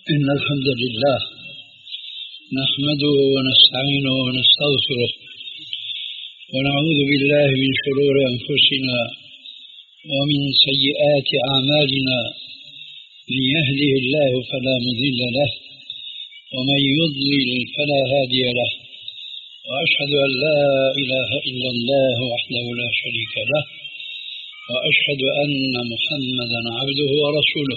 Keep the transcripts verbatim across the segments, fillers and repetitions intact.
إن الحمد لله نحمده ونستعينه ونستغفره ونعوذ بالله من شرور أنفسنا ومن سيئات أعمالنا. من يهده الله فلا مضل له ومن يضلل فلا هادي له، وأشهد أن لا إله إلا الله وحده لا شريك له، وأشهد أن محمدا عبده ورسوله.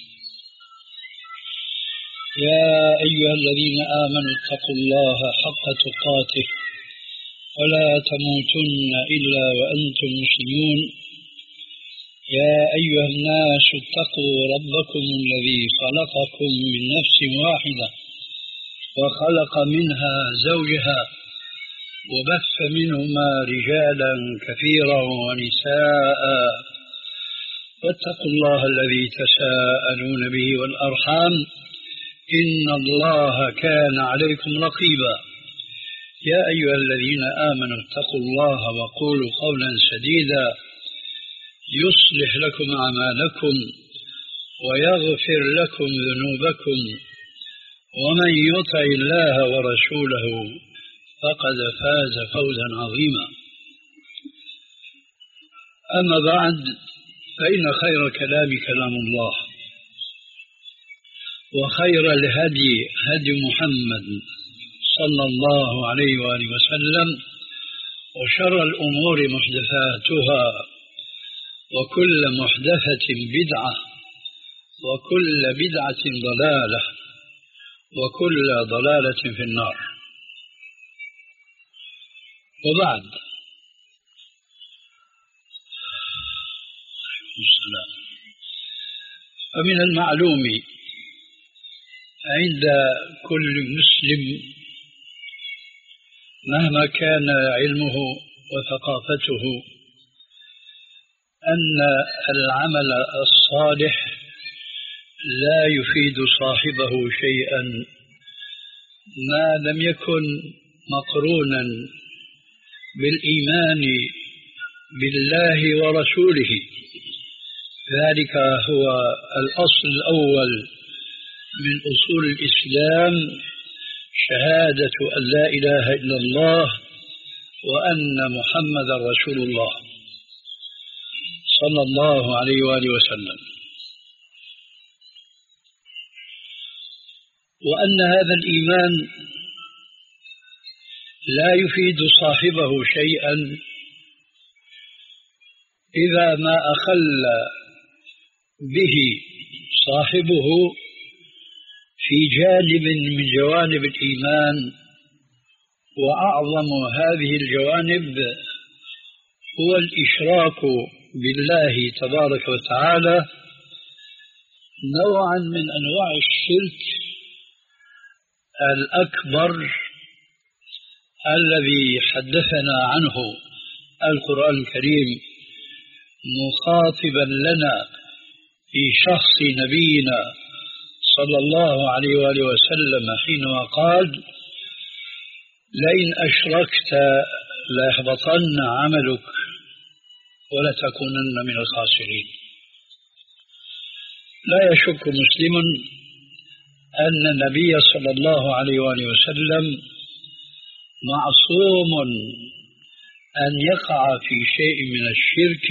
يا أيها الذين آمنوا اتقوا الله حق تقاته ولا تموتن إلا وأنتم مسلمون. يا أيها الناس اتقوا ربكم الذي خلقكم من نفس واحدة وخلق منها زوجها وبث منهما رجالا كثيرا ونساء، واتقوا الله الذي تساءلون به والأرحام إن الله كان عليكم رقيبا. يا أيها الذين آمنوا اتقوا الله وقولوا قولا سديدا يصلح لكم أعمالكم ويغفر لكم ذنوبكم، ومن يطع الله ورسوله فقد فاز فوزا عظيما. أما بعد، فإن خير كلام كلام الله، وخير الهدي هدي محمد صلى الله عليه وآله وسلم، وشر الأمور محدثاتها، وكل محدثة بدعة، وكل بدعة ضلالة، وكل ضلالة في النار. وبعد، فمن المعلوم عند كل مسلم مهما كان علمه وثقافته أن العمل الصالح لا يفيد صاحبه شيئا ما لم يكن مقرونا بالإيمان بالله ورسوله. ذلك هو الأصل الأول من أصول الإسلام، شهادة أن لا إله إلا الله وأن محمد رسول الله صلى الله عليه وآله وسلم، وأن هذا الإيمان لا يفيد صاحبه شيئا إذا ما أخل به صاحبه في جانب من جوانب الإيمان. وأعظم هذه الجوانب هو الإشراك بالله تبارك وتعالى، نوعا من أنواع الشرك الأكبر الذي حدثنا عنه القرآن الكريم مخاطبا لنا في شخص نبينا صلى الله عليه وآله وسلم حينما قال: لئن أشركت ليحبطن عملك ولتكونن من الخاسرين. لا يشك مسلم أن النبي صلى الله عليه وآله وسلم معصوم أن يقع في شيء من الشرك،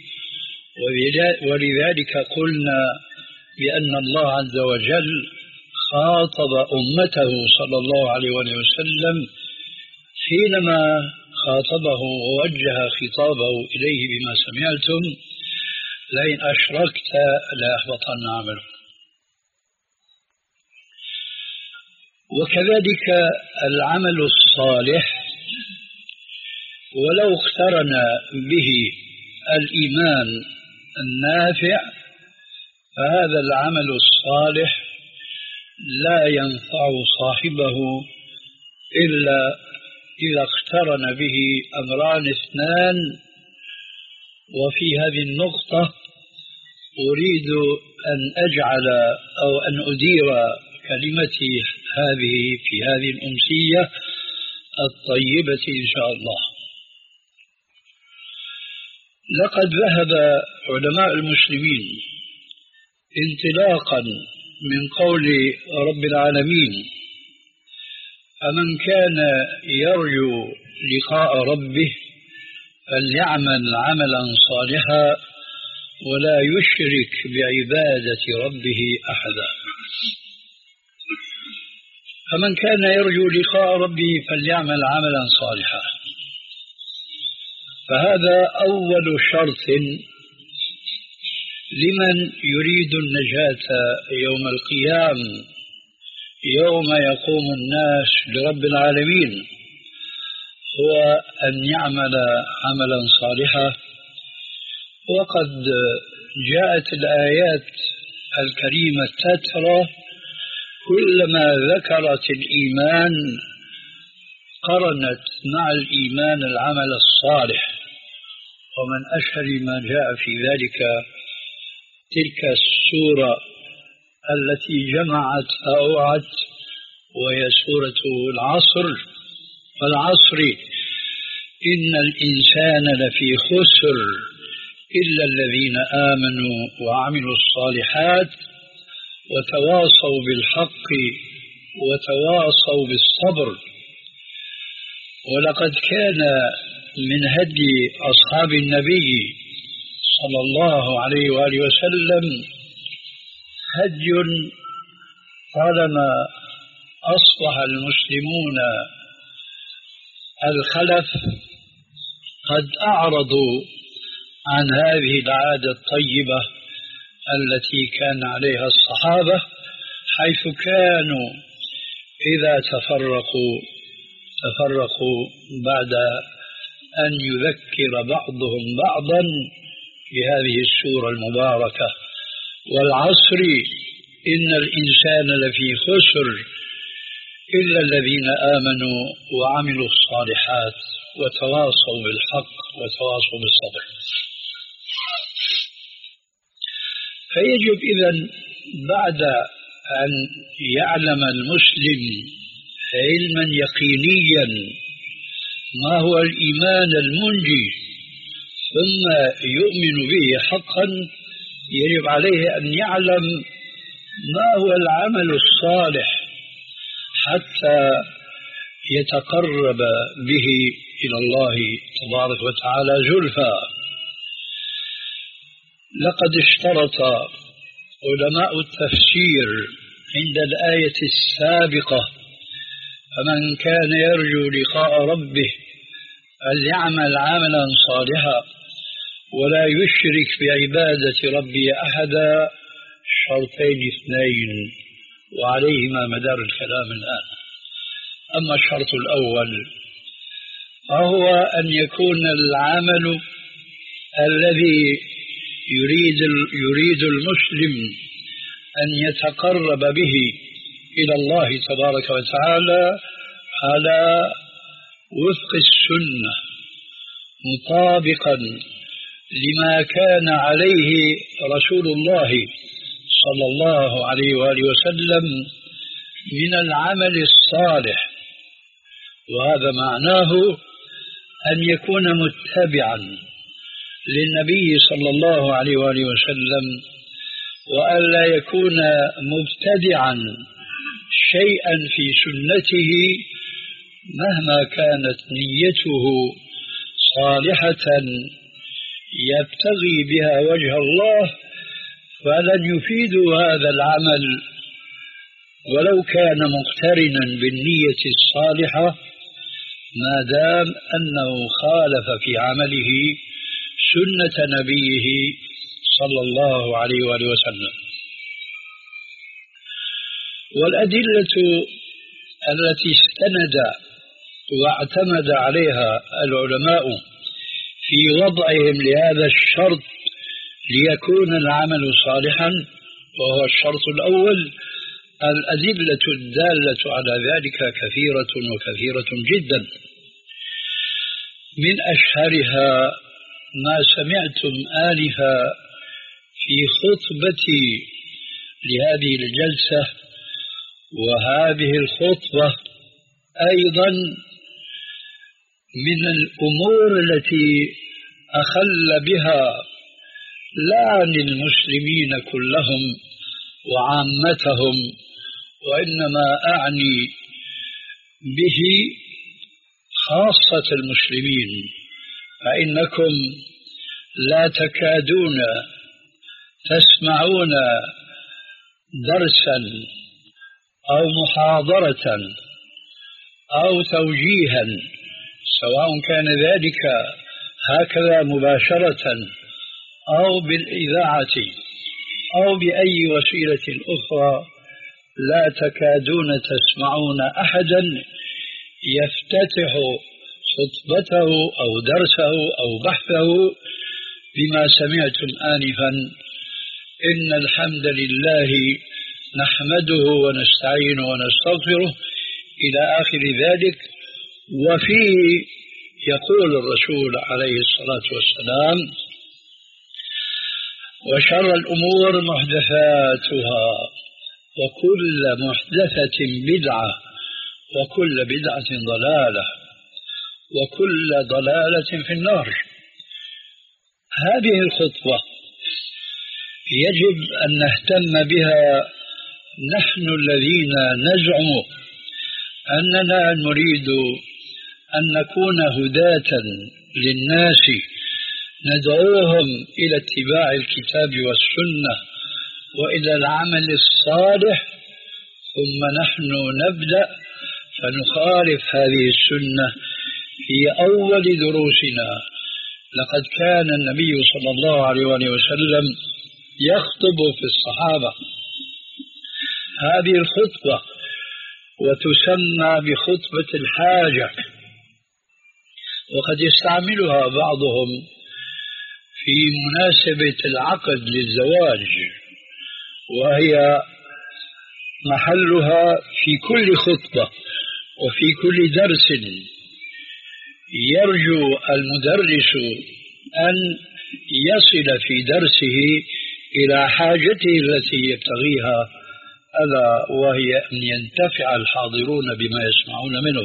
ولذلك قلنا بأن الله عز وجل خاطب أمته صلى الله عليه وسلم حينما خاطبه ووجه خطابه إليه بما سمعتم: لئن أشركت ليحبطن عملك. وكذلك العمل الصالح ولو اقترن به الإيمان النافع، فهذا العمل الصالح لا ينفع صاحبه إلا إذا اقترن به أمران اثنان. وفي هذه النقطة أريد أن أجعل أو أن أدير كلمتي هذه في هذه الأمسية الطيبة إن شاء الله. لقد ذهب علماء المسلمين انطلاقا من قول رب العالمين: فمن كان يرجو لقاء ربه فليعمل عملا صالحا ولا يشرك بعبادة ربه أحدا. فمن كان يرجو لقاء ربه فليعمل عملا صالحا، فهذا أول شرط لمن يريد النجاة يوم القيامة، يوم يقوم الناس لرب العالمين، هو أن يعمل عملا صالحا. وقد جاءت الآيات الكريمة تترى كلما ذكرت الإيمان قرنت مع الإيمان العمل الصالح، ومن أشهر ما جاء في ذلك تلك السورة التي جمعت أوعت، وهي سورة العصر: والعصر إن الإنسان لفي خسر إلا الذين آمنوا وعملوا الصالحات وتواصوا بالحق وتواصوا بالصبر. ولقد كان من هدي أصحاب النبي صلى الله عليه وآله وسلم هدي طالما أصبح المسلمون الخلف قد أعرضوا عن هذه العادة الطيبة التي كان عليها الصحابة، حيث كانوا إذا تفرقوا تفرقوا بعد أن يذكر بعضهم بعضا بهذه السورة المباركة: والعصر إن الإنسان لفي خسر إلا الذين آمنوا وعملوا الصالحات وتواصوا بالحق وتواصوا بالصبر. فيجب إذن بعد أن يعلم المسلم علما يقينيا ما هو الإيمان المنجي ثم يؤمن به حقا، يجب عليه أن يعلم ما هو العمل الصالح حتى يتقرب به إلى الله تبارك وتعالى زلفى. لقد اشترط علماء التفسير عند الآية السابقة: فمن كان يرجو لقاء ربه فليعمل عملا صالحا ولا يشرك بعبادة ربه أحدا، شرطين اثنين وعليهما مدار الكلام الآن. أما الشرط الأول فهو أن يكون العمل الذي يريد يريد المسلم أن يتقرب به إلى الله تبارك وتعالى على وفق السنة، مطابقا لما كان عليه رسول الله صلى الله عليه وآله وسلم من العمل الصالح. وهذا معناه أن يكون متبعا للنبي صلى الله عليه وآله وسلم، وألا يكون مبتدعا شيئا في سنته مهما كانت نيته صالحة يبتغي بها وجه الله، فلن يفيد هذا العمل ولو كان مقترنا بالنية الصالحة ما دام أنه خالف في عمله سنة نبيه صلى الله عليه وآله وسلم. والأدلة التي استند واعتمد عليها العلماء في وضعهم لهذا الشرط ليكون العمل صالحا، وهو الشرط الأول، الأدلة الدالة على ذلك كثيرة وكثيرة جدا. من أشهرها ما سمعتم آنفا في خطبتي لهذه الجلسة، وهذه الخطبة أيضا من الأمور التي أخل بها لا عن المسلمين كلهم وعامتهم، وإنما أعني به خاصة المسلمين، فإنكم لا تكادون تسمعون درسا أو محاضرة أو توجيها، سواء كان ذلك هكذا مباشرة أو بالإذاعة أو بأي وسيلة أخرى، لا تكادون تسمعون أحدا يفتتح خطبته أو درسه أو بحثه بما سمعتم آنفا: إن الحمد لله نحمده ونستعينه ونستغفره إلى آخر ذلك. وفيه يقول الرسول عليه الصلاة والسلام: وشر الأمور محدثاتها وكل محدثة بدعة وكل بدعة ضلالة وكل ضلالة في النار. هذه الخطوة يجب أن نهتم بها نحن الذين نزعم أننا نريد أن نكون هداة للناس، ندعوهم إلى اتباع الكتاب والسنة وإلى العمل الصالح، ثم نحن نبدأ فنخالف هذه السنة في أول دروسنا. لقد كان النبي صلى الله عليه وسلم يخطب في الصحابة هذه الخطبة، وتسمى بخطبة الحاجة، وقد يستعملها بعضهم في مناسبة العقد للزواج، وهي محلها في كل خطبة وفي كل درس يرجو المدرس أن يصل في درسه إلى حاجته التي يبتغيها، ألا وهي أن ينتفع الحاضرون بما يسمعون منه.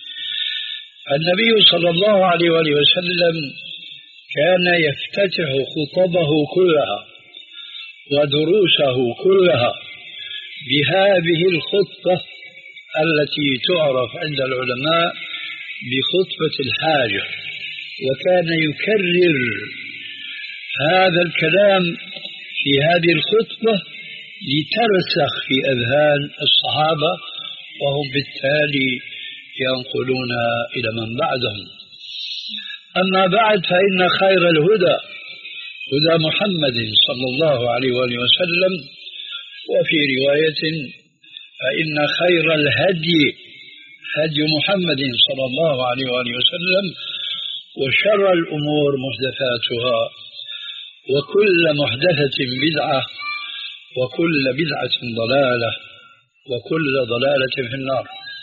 النبي صلى الله عليه وسلم كان يفتتح خطبه كلها ودروسه كلها بهذه الخطبة التي تعرف عند العلماء بخطبة الحاجة، وكان يكرر هذا الكلام في هذه الخطبة لترسخ في أذهان الصحابة، وهم بالتالي ينقلون إلى من بعدهم. أما بعد، فإن خير الهدى هدى محمد صلى الله عليه وآله وسلم، وفي رواية: فإن خير الهدي هدي محمد صلى الله عليه وآله وسلم، وشر الأمور محدثاتها وكل محدثة بدعة وكل بدعة ضلالة وكل ضلالة في النار.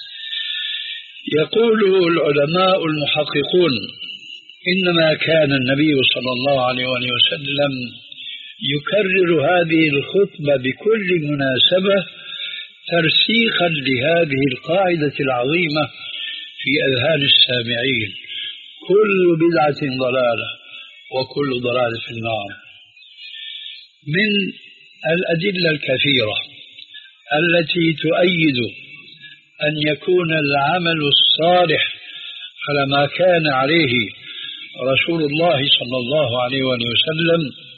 يقول العلماء المحققون: إنما كان النبي صلى الله عليه وسلم يكرر هذه الخطبة بكل مناسبة ترسيخا لهذه القاعدة العظيمة في أذهان السامعين: كل بدعة ضلالة وكل ضلالة في النار. من الأدلة الكثيرة التي تؤيد أن يكون العمل الصالح على ما كان عليه رسول الله صلى الله عليه وسلم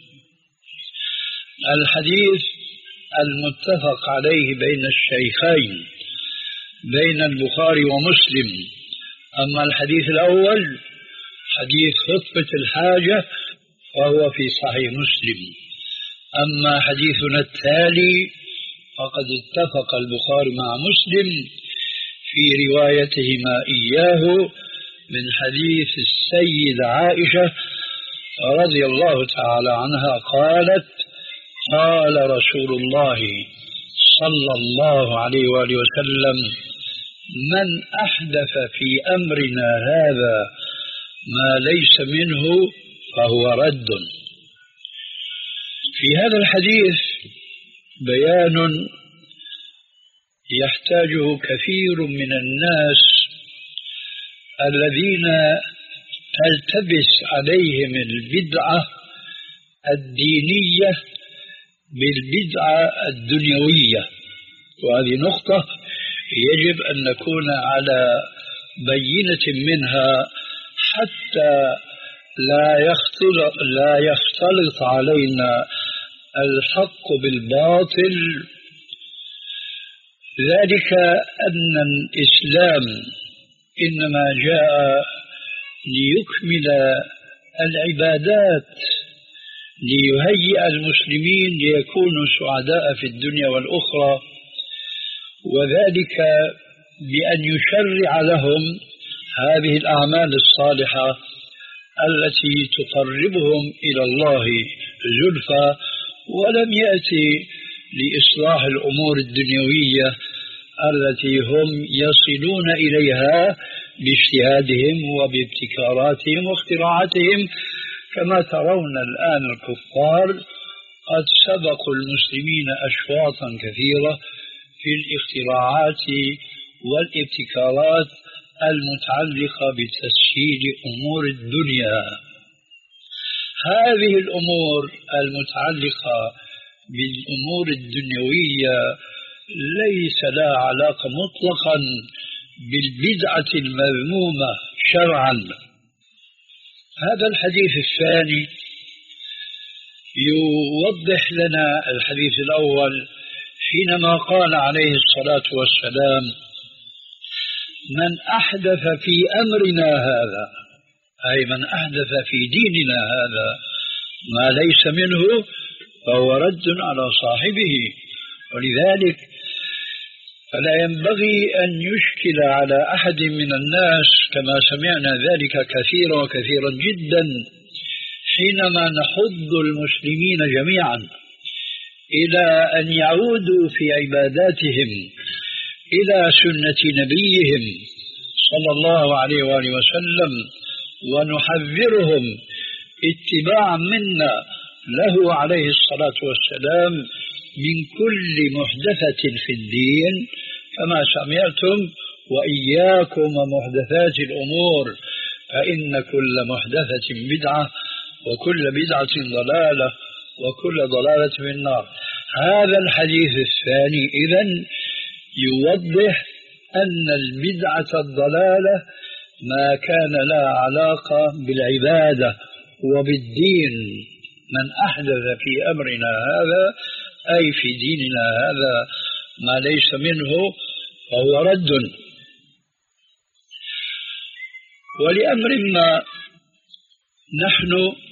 الحديث المتفق عليه بين الشيخين، بين البخاري ومسلم. أما الحديث الأول حديث خطبة الحاجة فهو في صحيح مسلم، أما حديثنا التالي فقد اتفق البخاري مع مسلم في روايتهما إياه من حديث السيدة عائشة رضي الله تعالى عنها قالت: قال رسول الله صلى الله عليه وآله وسلم: من أحدث في أمرنا هذا ما ليس منه فهو رد. في هذا الحديث بيان يحتاجه كثير من الناس الذين تلتبس عليهم البدعة الدينية بالبدعة الدنيوية، وهذه نقطة يجب أن نكون على بينة منها حتى لا يختلط, لا يختلط علينا الحق بالباطل. ذلك أن الإسلام إنما جاء ليكمل العبادات، ليهيئ المسلمين ليكونوا سعداء في الدنيا والأخرى، وذلك بأن يشرع لهم هذه الأعمال الصالحة التي تقربهم إلى الله زلفى، ولم يأتي لإصلاح الأمور الدنيوية التي هم يصلون إليها باجتهادهم وبابتكاراتهم واختراعاتهم. كما ترون الآن الكفار قد سبقوا المسلمين أشواطا كثيرة في الاختراعات والابتكارات المتعلقة بتسهيل أمور الدنيا. هذه الأمور المتعلقة بالأمور الدنيوية ليس لها علاقة مطلقا بالبدعة المذمومة شرعا. هذا الحديث الثاني يوضح لنا الحديث الأول حينما قال عليه الصلاة والسلام: من أحدث في أمرنا هذا، أي من أحدث في ديننا هذا ما ليس منه فهو رد على صاحبه. ولذلك فلا ينبغي أن يشكل على أحد من الناس، كما سمعنا ذلك كثيرا وكثيرا جدا حينما نحض المسلمين جميعا إلى أن يعودوا في عباداتهم إلى سنة نبيهم صلى الله عليه وآله وسلم، ونحذرهم اتباعا منا له عليه الصلاة والسلام من كل محدثة في الدين، كما سمعتم: وإياكم ومحدثات الأمور فإن كل محدثة بدعة وكل بدعة ضلالة وكل ضلالة في النار. هذا الحديث الثاني إذن يوضح أن البدعة الضلالة ما كان لها علاقة بالعبادة وبالدين. من أحدث في أمرنا هذا، أي في ديننا هذا، ما ليس منه فهو رد. ولأمر ما نحن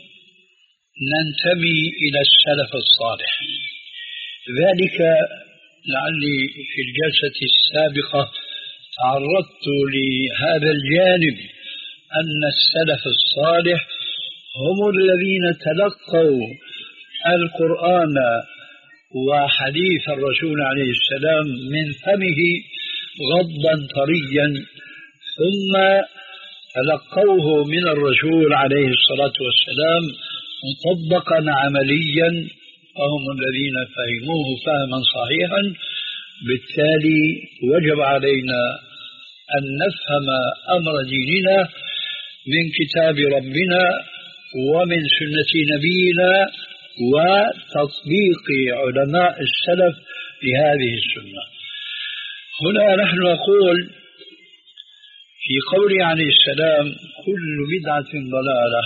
ننتمي إلى السلف الصالح. ذلك لعلي في الجلسة السابقة تعرضت لهذا الجانب، أن السلف الصالح هم الذين تلقوا القرآن وحديث الرسول عليه السلام من فمه غضا طريا، ثم تلقوه من الرسول عليه الصلاة والسلام مطبقا عمليا، وهم الذين فهموه فهما صحيحا. بالتالي وجب علينا أن نفهم أمر ديننا من كتاب ربنا ومن سنة نبينا وتطبيق علماء السلف لهذه السنة. هنا نحن نقول في قوله عليه السلام: كل بدعة ضلالة،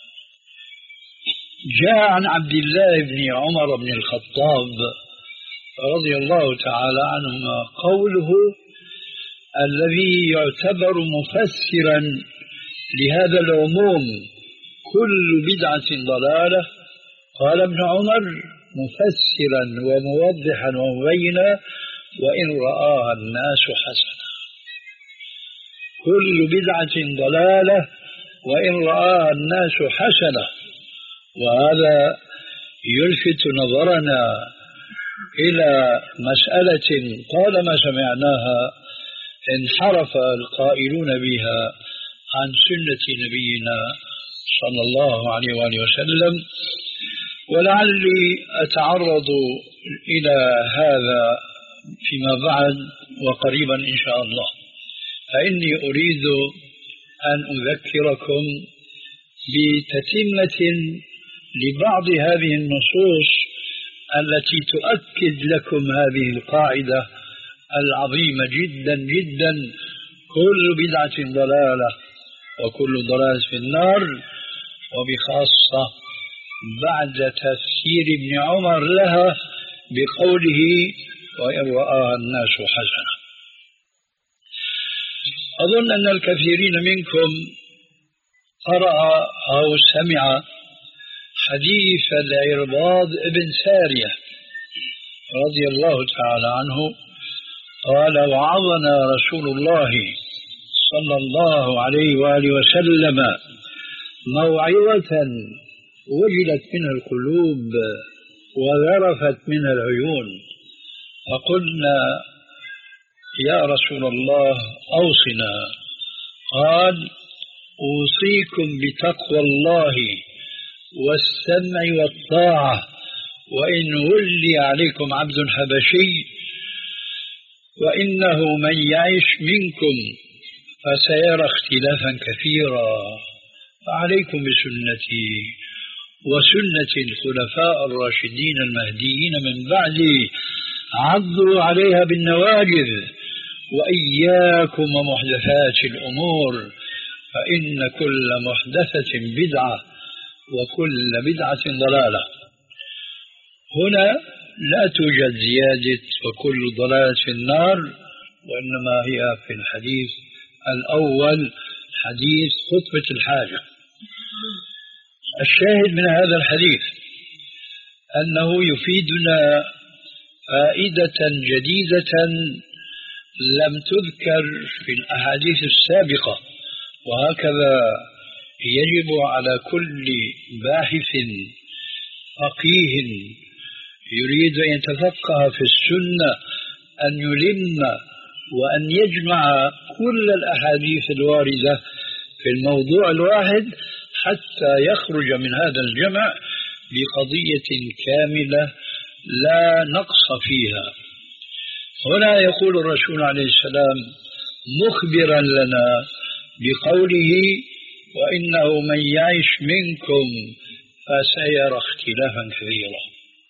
جاء عن عبد الله بن عمر بن الخطاب رضي الله تعالى عنهما قوله الذي يعتبر مفسرا لهذا العموم: كل بدعة ضلالة. قال ابن عمر مفسرا وموضحا ومبينا: وإن رآها الناس حسنة. كل بدعة ضلالة وإن رآها الناس حسنة. وهذا يلفت نظرنا إلى مسألة طالما سمعناها انحرف القائلون بها عن سنة نبينا صلى الله عليه وآله وسلم، ولعلي أتعرض إلى هذا فيما بعد وقريبا إن شاء الله. فإني أريد أن أذكركم بتتمة لبعض هذه النصوص التي تؤكد لكم هذه القاعدة العظيمة جدا جدا: كل بدعة ضلالة وكل ضلالة في النار، وبخاصة بعد تفسير ابن عمر لها بقوله: وإن رآها الناس حسنة. أظن أن الكثيرين منكم قرأ أو سمع حديث العرباض بن سارية رضي الله تعالى عنه قال: وعظنا رسول الله صلى الله عليه وآله وسلم موعظة وجلت منها القلوب وذرفت منها العيون، فقلنا: يا رسول الله أوصنا. قال: أوصيكم بتقوى الله والسمع والطاعة، وإن ولي عليكم عبد حبشي وإنه من يعش منكم فسيرى اختلافا كثيرا، فعليكم بسنتي وسنة الخلفاء الراشدين المهديين من بعدي، عضوا عليها بالنواجذ، وإياكم ومحدثات الأمور، فإن كل محدثة بدعة وكل بدعة ضلالة. هنا لا توجد زيادة وكل ضلالة في النار، وإنما هي في الحديث الأول حديث خطبة الحاجة. الشاهد من هذا الحديث أنه يفيدنا فائدة جديدة لم تذكر في الأحاديث السابقة، وهكذا يجب على كل باحث فقيه يريد أن يتفقه في السنة أن يلم وأن يجمع كل الأحاديث الواردة في الموضوع الواحد حتى يخرج من هذا الجمع بقضية كاملة لا نقص فيها. هنا يقول الرسول عليه السلام مخبرا لنا بقوله: وإنه من يعش منكم فسيرى اختلافا كثيرا،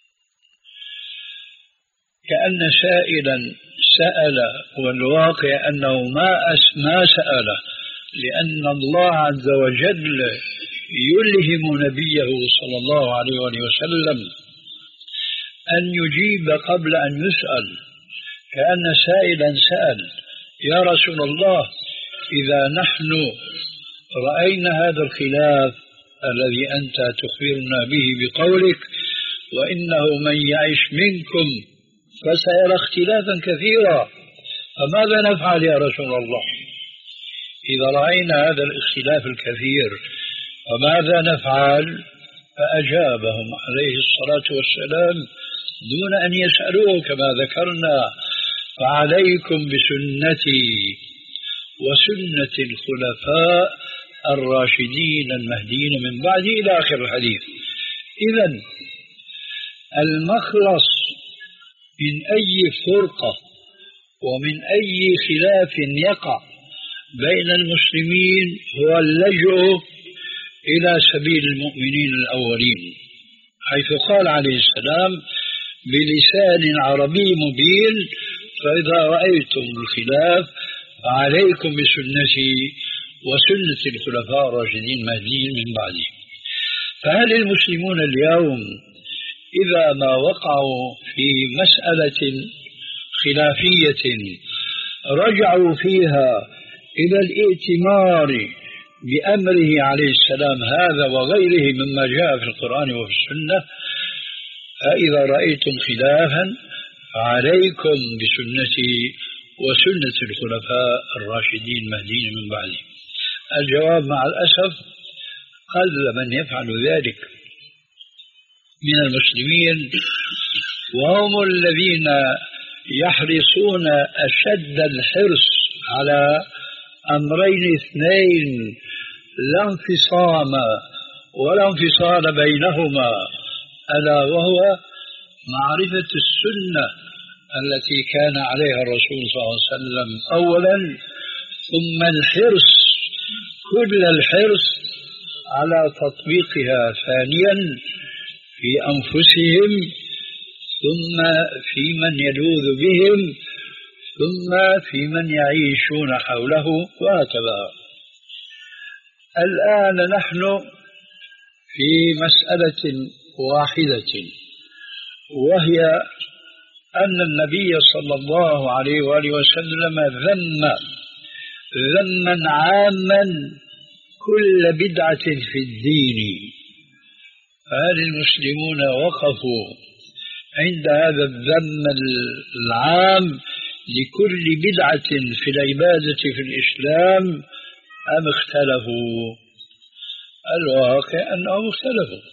كأن سائلا سأل، والواقع أنه ما ما سأل، لأن الله عز وجل يلهم نبيه صلى الله عليه وسلم أن يجيب قبل أن يسأل، كأن سائلا سأل: يا رسول الله، إذا نحن رأينا هذا الخلاف الذي أنت تخبرنا به بقولك وإنه من يعيش منكم فسيرى اختلافا كثيرا، فماذا نفعل يا رسول الله؟ إذا رأينا هذا الاختلاف الكثير فماذا نفعل؟ فأجابهم عليه الصلاة والسلام دون أن يسألوه كما ذكرنا: فعليكم بسنتي وسنة الخلفاء الراشدين المهديين من بعد، إلى آخر الحديث. إذن المخلص من أي فرقة ومن أي خلاف يقع بين المسلمين هو اللجوء إلى سبيل المؤمنين الأولين، حيث قال عليه السلام بلسان عربي مبين: فإذا رأيتم الخلاف فعليكم بسنتي وسنة الخلفاء الراشدين المهديين من بعدي. فهل المسلمون اليوم إذا ما وقعوا في مسألة خلافية رجعوا فيها إلى الائتمار بأمره عليه السلام هذا وغيره مما جاء في القرآن وفي السنة؟ فإذا رأيتم خلافا فعليكم بسنتي وسنة الخلفاء الراشدين المهديين من بعدي. الجواب مع الأسف قل من يفعل ذلك من المسلمين، وهم الذين يحرصون أشد الحرص على أمرين اثنين لا انفصام ولا انفصال بينهما، ألا وهو معرفة السنة التي كان عليها الرسول صلى الله عليه وسلم أولا، ثم الحرص كل الحرص على تطبيقها ثانيا في أنفسهم ثم في من يلوذ بهم، ثم في من يعيشون حوله، وهكذا. الآن نحن في مسألة واحدة، وهي أن النبي صلى الله عليه وآله وسلم ذم ذما عاما كل بدعة في الدين. فهل المسلمون وقفوا عند هذا الذم العام لكل بدعة في العبادة في الإسلام أم اختلفوا؟ الواقع أنهم اختلفوا،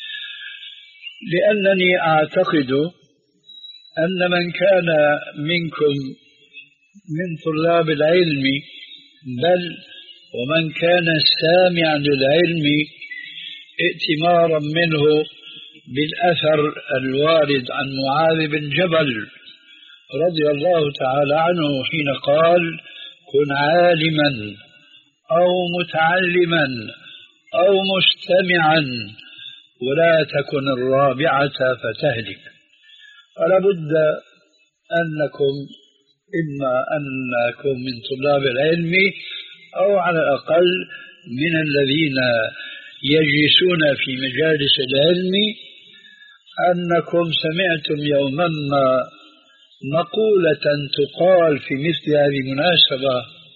لأنني أعتقد أن من كان منكم من طلاب العلم، بل ومن كان سامعا للعلم ائتمارا منه بالأثر الوارد عن معاذ بن جبل رضي الله تعالى عنه حين قال: كن عالما أو متعلما أو مستمعا ولا تكن الرابعة فتهلك. فلا بد أنكم إما أنكم من طلاب العلم أو على الأقل من الذين يجلسون في مجالس العلم أنكم سمعتم يوما ما مقولة تقال في مثل هذه المناسبة: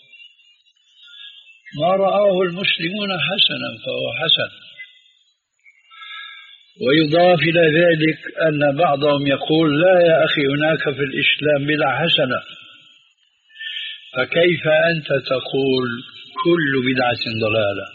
ما رآه المسلمون حسنا فهو حسن. ويضاف إلى ذلك أن بعضهم يقول: لا يا أخي، هناك في الإسلام بدعة حسنة. فكيف أنت تقول كل بدعة ضلالة؟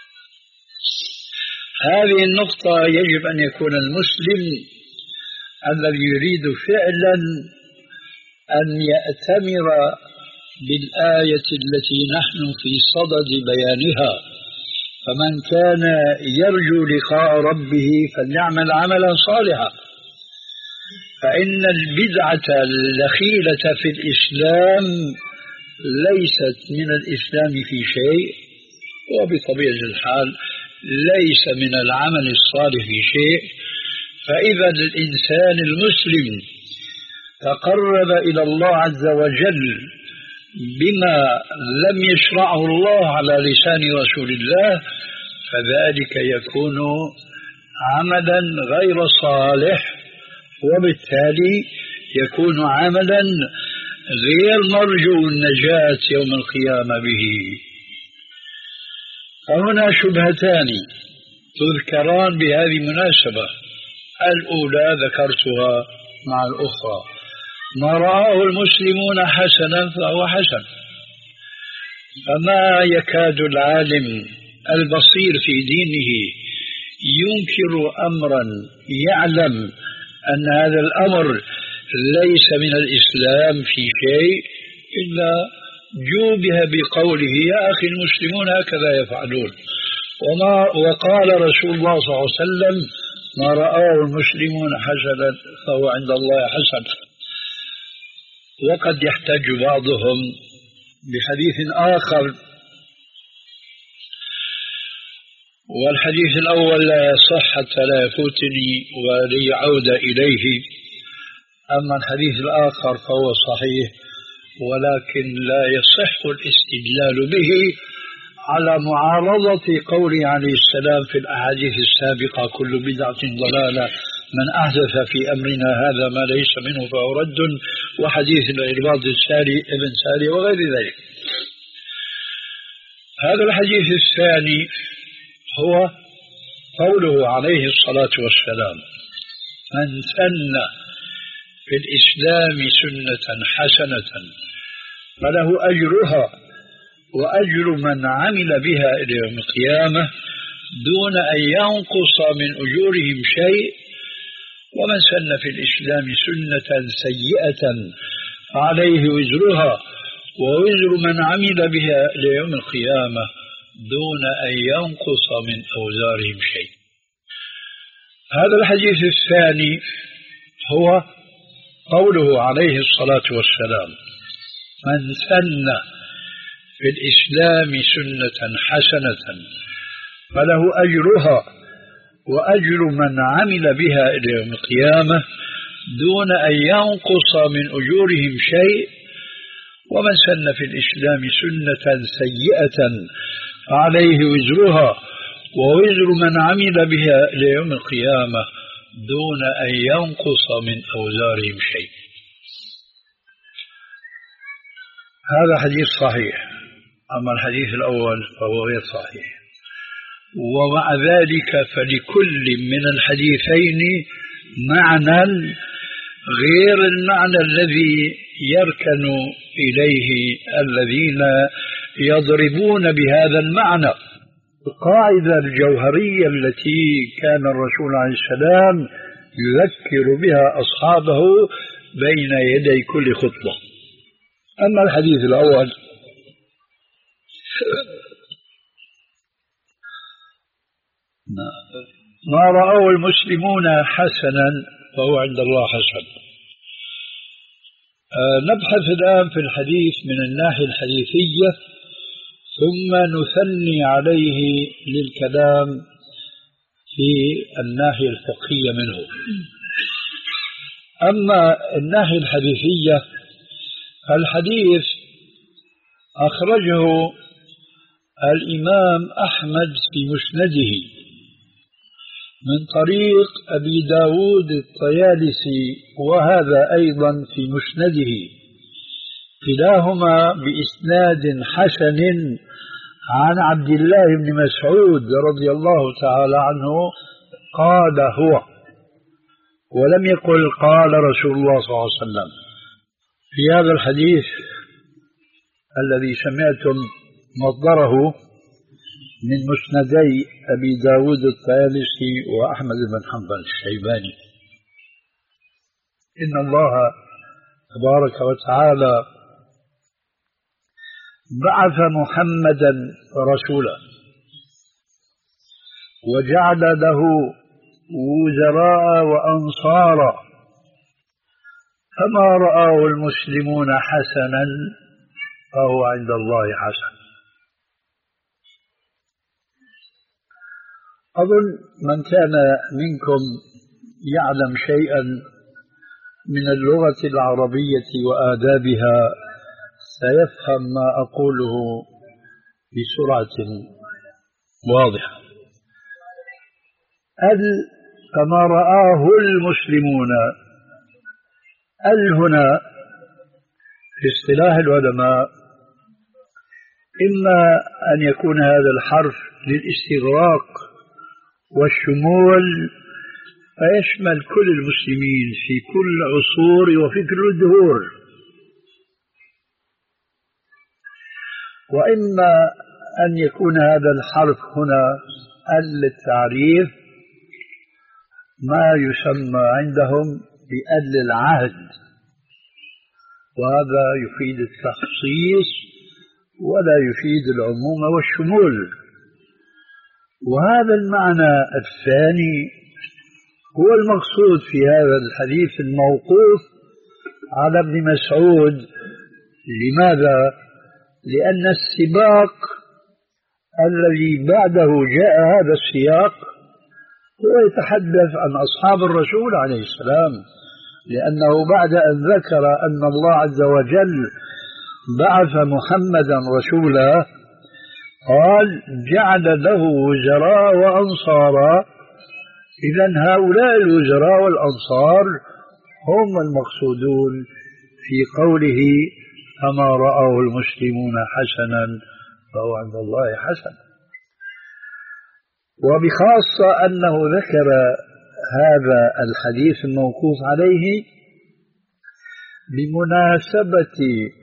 هذه النقطة يجب أن يكون المسلم الذي يريد فعلا أن يأتمر بالآية التي نحن في صدد بيانها. فمن كان يرجو لقاء ربه فليعمل عملا صالحا، فإن البدعة الدخيلة في الإسلام ليست من الإسلام في شيء، وبطبيعة الحال ليس من العمل الصالح في شيء. فإذا الإنسان المسلم تقرب إلى الله عز وجل بما لم يشرعه الله على لسان رسول الله، فذلك يكون عملا غير صالح، وبالتالي يكون عملا غير مرجو النجاة يوم القيامة به. فهنا شبهتان تذكران بهذه المناسبة. الأولى ذكرتها مع الأخرى: ما رآه المسلمون حسنا فهو حسن. فما يكاد العالم البصير في دينه ينكر أمرا يعلم أن هذا الأمر ليس من الإسلام في شيء إلا جوبها بقوله: يا أخي المسلمون هكذا يفعلون. وما وقال رسول الله صلى الله عليه وسلم: ما رآه المسلمون حسنا فهو عند الله حسن. وقد يحتج بعضهم بحديث آخر، والحديث الأول لا يصح حتى لا يفوتني ولي عودة إليه، أما الحديث الآخر فهو صحيح ولكن لا يصح الاستدلال به على معارضة قوله عليه السلام في الأحاديث السابقة: كل بدعة ضلالة، من أحدث في أمرنا هذا ما ليس منه فهو رد، وحديث العرباض الساري ابن ساري وغير ذلك. هذا الحديث الثاني هو قوله عليه الصلاة والسلام: من سن في الإسلام سنة حسنة فله أجرها وأجر من عمل بها إلى يوم القيامة دون أن ينقص من أجورهم شيء، ومن سن في الإسلام سنة سيئة فعليه وزرها ووزر من عمل بها إلى يوم القيامة دون أن ينقص من أوزارهم شيء. هذا الحديث الثاني هو قوله عليه الصلاة والسلام: من سن في الإسلام سنة حسنة فله أجرها وأجر من عمل بها إلى يوم القيامة دون أن ينقص من أجورهم شيء. ومن سن في الإسلام سنة سيئة فعليه وزرها ووزر من عمل بها إلى يوم القيامة دون أن ينقص من أوزارهم شيء. هذا حديث صحيح. أما الحديث الأول فهو غير صحيح. ومع ذلك فلكل من الحديثين معنى غير المعنى الذي يركن إليه الذين يضربون بهذا المعنى. القاعدة الجوهرية التي كان الرسول عليه السلام يذكر بها أصحابه بين يدي كل خطبة. أما الحديث الأول ما رأوا المسلمون حسنا فهو عند الله حسن. أه نبحث الآن في الحديث من الناحية الحديثية ثم نثني عليه للكلام في الناحية الفقهية منه. أما الناحية الحديثية فالحديث أخرجه الإمام أحمد في مسنده من طريق أبي داود الطيالسي وهذا أيضا في مسنده كلاهما بإسناد حسن عن عبد الله بن مسعود رضي الله تعالى عنه قال هو، ولم يقل قال رسول الله صلى الله عليه وسلم. في هذا الحديث الذي سمعتم مصدره من مسندي أبي داود الطيالسي وأحمد بن حنبل الشيباني، إن الله تبارك وتعالى بعث محمدا رسولا وجعل له وزراء وأنصارا فما رآه المسلمون حسنا فهو عند الله حسن. أظن من كان منكم يعلم شيئا من اللغة العربية وآدابها سيفهم ما أقوله بسرعة واضحة. ال كما رآه المسلمون، ال هنا في اصطلاح العلماء إما أن يكون هذا الحرف للاستغراق والشمول فيشمل كل المسلمين في كل عصور وفي كل الدهور، وإما أن يكون هذا الحرف هنا ال للتعريف ما يسمى عندهم بال العهد، وهذا يفيد التخصيص ولا يفيد العموم والشمول. وهذا المعنى الثاني هو المقصود في هذا الحديث الموقوف على ابن مسعود. لماذا؟ لأن السباق الذي بعده جاء هذا السياق هو يتحدث عن أصحاب الرسول عليه السلام، لأنه بعد أن ذكر أن الله عز وجل بعث محمدا رسولا قال جعل له وزراء وأنصارا. إذن هؤلاء الوزراء والأنصار هم المقصودون في قوله فما رأوا المسلمون حسنا فهو عند الله حسن. وبخاصة أنه ذكر هذا الحديث الموقوف عليه بمناسبة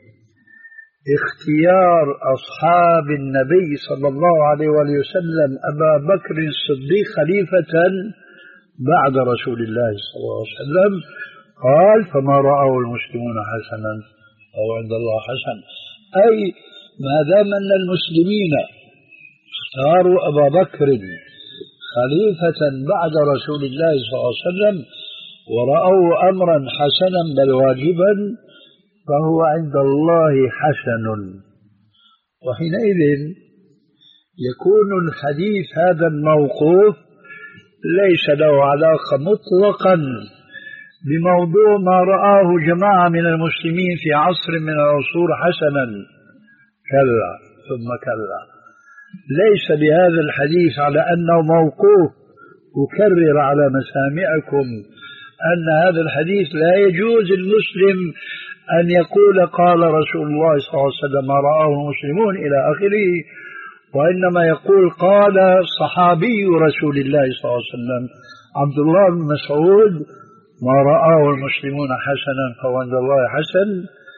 اختيار أصحاب النبي صلى الله عليه وآله وسلم أبا بكر الصديق خليفة بعد رسول الله صلى الله عليه وسلم. قال فما رأوا المسلمون حسنا أو عند الله حسن، أي ما دام أن المسلمين اختاروا أبا بكر خليفة بعد رسول الله صلى الله عليه وسلم ورأوا أمرا حسنا بل واجبا فهو عند الله حسن. وحينئذ يكون الحديث هذا الموقوف ليس له علاقة مطلقا بموضوع ما رآه جماعة من المسلمين في عصر من العصور حسنا. كلا ثم كلا، ليس بهذا الحديث على أنه موقوف. أكرر على مسامعكم أن هذا الحديث لا يجوز المسلم أن يقول قال رسول الله صلى الله عليه وسلم ما رآه المسلمون إلى آخره، وإنما يقول قال صحابي رسول الله صلى الله عليه وسلم عبد الله بن مسعود ما رآه المسلمون حسنا فهو عند الله حسن،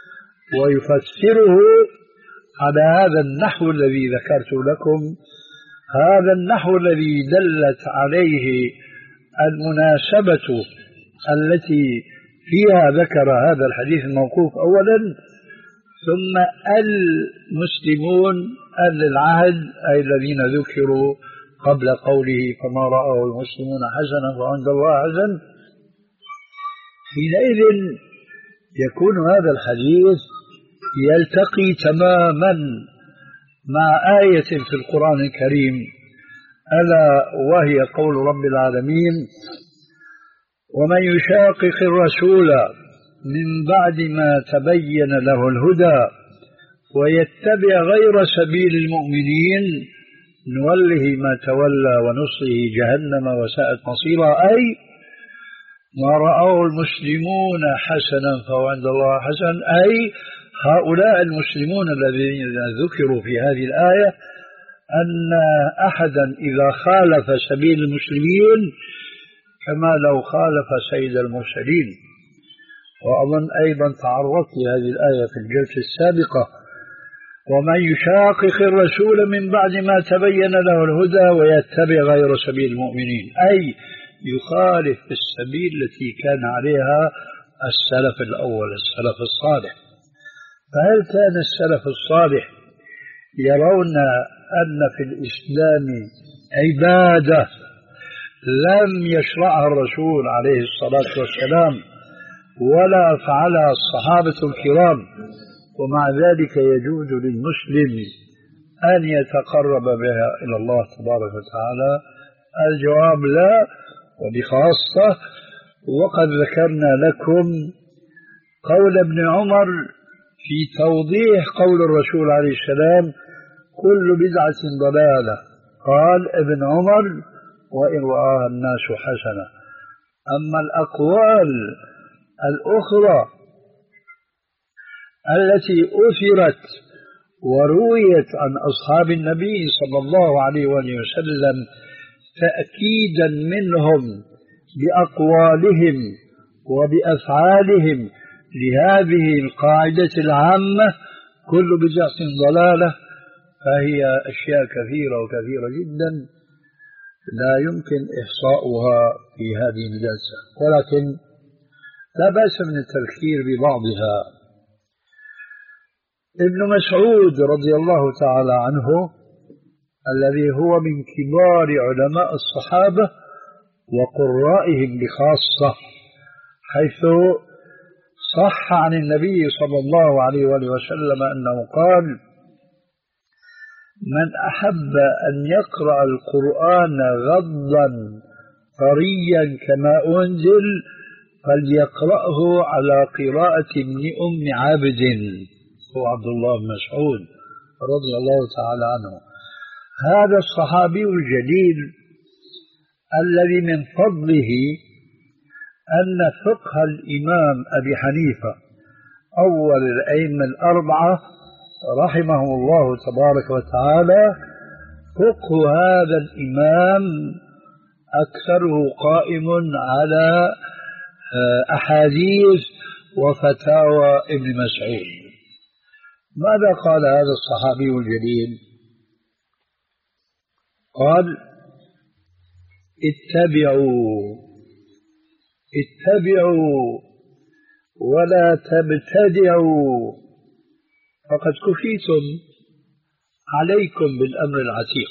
ويفسره على هذا النحو الذي ذكرت لكم، هذا النحو الذي دلت عليه المناسبة التي فيها ذكر هذا الحديث الموقوف أولا، ثم المسلمون أهل العهد أي الذين ذكروا قبل قوله فما رآه المسلمون حسنا فعند الله حسن. حينئذ يكون هذا الحديث يلتقي تماما مع آية في القرآن الكريم، ألا وهي قول رب العالمين ومن يشاقق الرسول من بعد ما تبين له الهدى ويتبع غير سبيل المؤمنين نوله ما تولى ونصله جهنم وساءت مصيرا، أي ما رأوا المسلمون حسنا فهو عند الله حسن، أي هؤلاء المسلمون الذين ذكروا في هذه الآية أن أحدا إذا خالف سبيل المسلمين كما لو خالف سيد المرسلين. وأظن أيضا تعرضت لهذه الآية في الجلسة السابقة ومن يشاقق الرسول من بعد ما تبين له الهدى ويتبع غير سبيل المؤمنين، أي يخالف السبيل التي كان عليها السلف الأول السلف الصالح. فهل كان السلف الصالح يرون أن في الإسلام عبادة لم يشرعها الرسول عليه الصلاة والسلام ولا فعلها الصحابة الكرام ومع ذلك يجوز للمسلم أن يتقرب بها إلى الله تبارك وتعالى؟ الجواب لا، وبخاصة وقد ذكرنا لكم قول ابن عمر في توضيح قول الرسول عليه السلام كل بدعة ضلالة، قال ابن عمر وإن رآها الناس حسنة. أما الأقوال الأخرى التي أثرت ورويت عن أصحاب النبي صلى الله عليه وسلم تأكيدا منهم بأقوالهم وبأفعالهم لهذه القاعدة العامة كل بدعة ضلالة، فهي أشياء كثيرة وكثيرة جدا لا يمكن إحصاؤها في هذه الجلسة، ولكن لا بأس من التذكير ببعضها. ابن مسعود رضي الله تعالى عنه الذي هو من كبار علماء الصحابة وقرائهم بخاصة، حيث صح عن النبي صلى الله عليه وآله وسلم أنه قال من أحب أن يقرأ القرآن غضا طريا كما أنزل فليقرأه على قراءة ابن أم عبد، هو عبد الله بن مسعود رضي الله تعالى عنه. هذا الصحابي الجليل الذي من فضله أن فقه الإمام أبي حنيفة أول الأئمة الأربعة رحمه الله تبارك وتعالى، فقه هذا الإمام أكثره قائم على أحاديث وفتاوى ابن مسعود. ماذا قال هذا الصحابي الجليل؟ قال اتبعوا اتبعوا ولا تبتدعوا فقد كفيتم، عليكم بالأمر العتيق.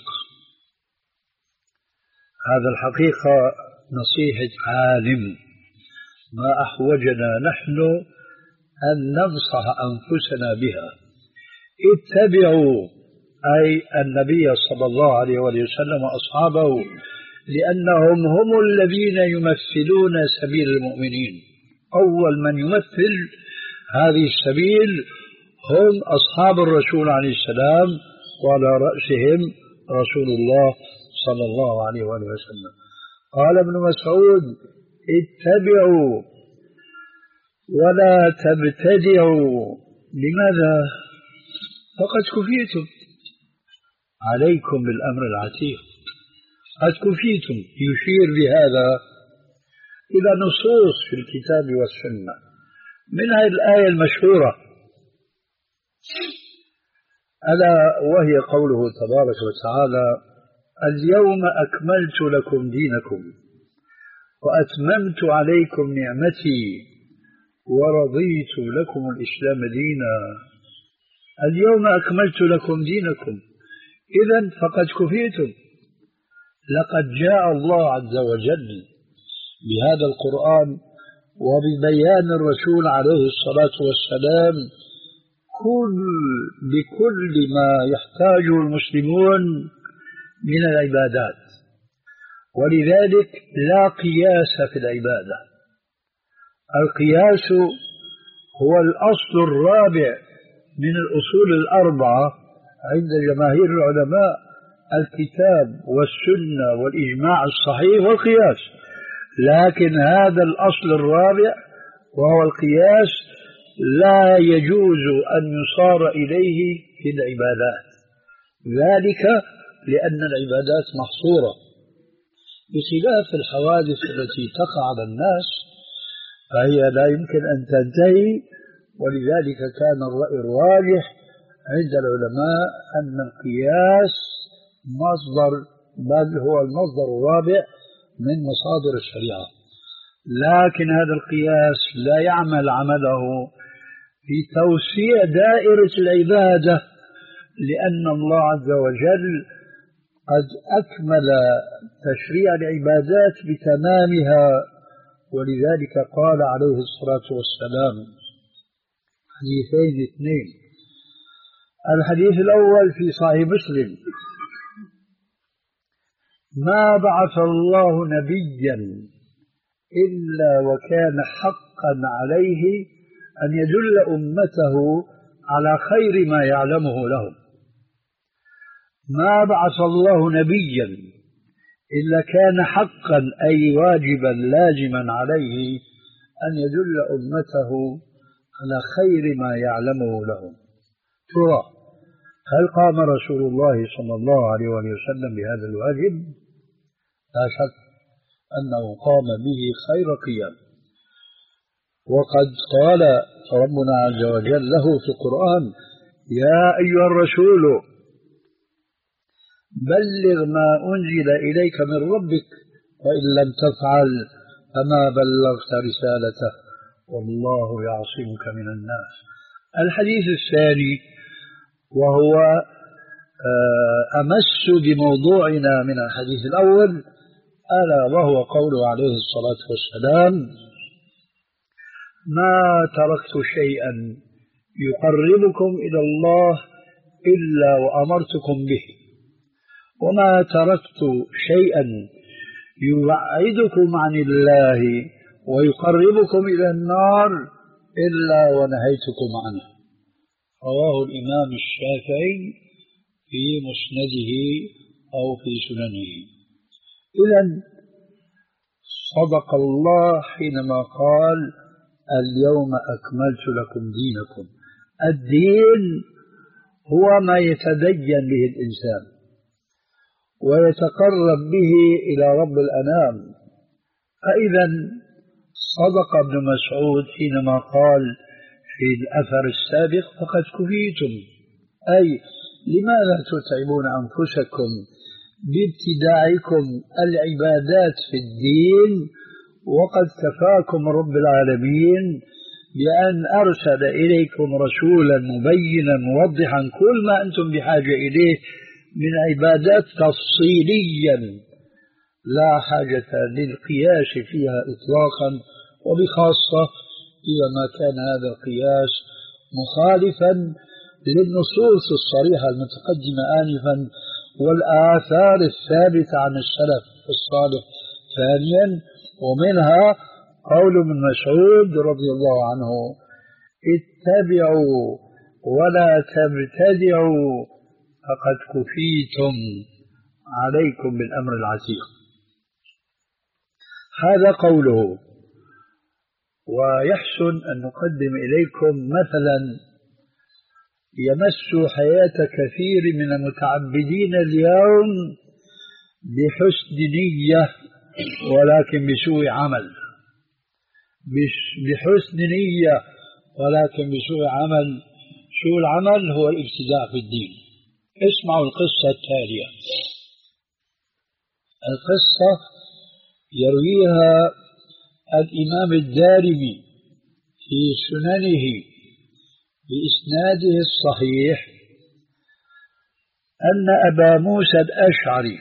هذا الحقيقة نصيحة عالم ما أحوجنا نحن أن ننصح أنفسنا بها. اتبعوا أي النبي صلى الله عليه وسلم وأصحابه، لأنهم هم الذين يمثلون سبيل المؤمنين. أول من يمثل هذه السبيل هم أصحاب الرسول عليه السلام، وعلى رأسهم رسول الله صلى الله عليه وآله وسلم. قال ابن مسعود: اتبعوا ولا تبتدعوا. لماذا؟ فقد كفيتم، عليكم بالأمر العتيق، قد كفيتم. يشير بهذا إلى نصوص في الكتاب والسنة، منها الآية المشهورة ألا وهي قوله تبارك وتعالى: اليوم أكملت لكم دينكم وأتممت عليكم نعمتي ورضيت لكم الإسلام دينا. اليوم أكملت لكم دينكم، إذن فقد كفيتم. لقد جاء الله عز وجل بهذا القرآن وببيان الرسول عليه الصلاة والسلام كل بكل ما يحتاجه المسلمون من العبادات، ولذلك لا قياس في العبادة. القياس هو الأصل الرابع من الأصول الأربعة عند جماهير العلماء: الكتاب والسنة والإجماع الصحيح والقياس. لكن هذا الأصل الرابع وهو القياس لا يجوز أن يصار إليه في العبادات، ذلك لأن العبادات محصورة، بخلاف الحوادث التي تقع على الناس فهي لا يمكن أن تنتهي. ولذلك كان الرأي الراجح عند العلماء أن القياس مصدر، بل هو المصدر الرابع من مصادر الشريعة. لكن هذا القياس لا يعمل عمله في توسيع دائرة العبادة، لأن الله عز وجل قد أكمل تشريع العبادات بتمامها. ولذلك قال عليه الصلاة والسلام حديثين اثنين. الحديث الأول في صحيح مسلم: ما بعث الله نبيا إلا وكان حقا عليه أن يدل أمته على خير ما يعلمه لهم. ما بعث الله نبيا إلا كان حقا أي واجبا لازما عليه أن يدل أمته على خير ما يعلمه لهم. ترى هل قام رسول الله صلى الله عليه وسلم بهذا الواجب؟ لا شك أنه قام به خير قيام. وقد قال ربنا عز وجل له في القرآن: يا أيها الرسول بلغ ما أنزل إليك من ربك وإن لم تفعل فما بلغت رسالته والله يعصمك من الناس. الحديث الثاني وهو أمس بموضوعنا من الحديث الأول، ألا وهو قوله عليه الصلاة والسلام: ما تركت شيئا يقربكم إلى الله إلا وأمرتكم به، وما تركت شيئا يبعدكم عن الله ويقربكم إلى النار إلا ونهيتكم عنه. رواه الإمام الشافعي في مسنده أو في سننه. إذن صدق الله حينما قال: اليوم أكملت لكم دينكم. الدين هو ما يتدين به الإنسان ويتقرب به إلى رب الأنام. فإذا صدق ابن مسعود حينما قال في الأثر السابق: فقد كفيتم، أي لماذا تتعبون أنفسكم بابتداعكم العبادات في الدين وقد كفاكم رب العالمين بأن أرسل إليكم رسولا مبينا موضحا كل ما أنتم بحاجة إليه من عبادات تفصيليا لا حاجة للقياس فيها إطلاقا، وبخاصة إذا ما كان هذا القياس مخالفا للنصوص الصريحة المتقدمة آنفا والآثار الثابتة عن السلف الصالح ثانيا، ومنها قول ابن مسعود رضي الله عنه: اتبعوا ولا تبتدعوا فقد كفيتم، عليكم بالأمر العتيق. هذا قوله. ويحسن أن نقدم إليكم مثلا يمس حياة كثير من المتعبدين اليوم بحسن نية ولكن بسوء عمل، بحسن نية ولكن بسوء عمل. سوء العمل هو الابتداع في الدين. اسمعوا القصة التالية. القصة يرويها الإمام الدارمي في سننه بإسناده الصحيح أن أبا موسى الأشعري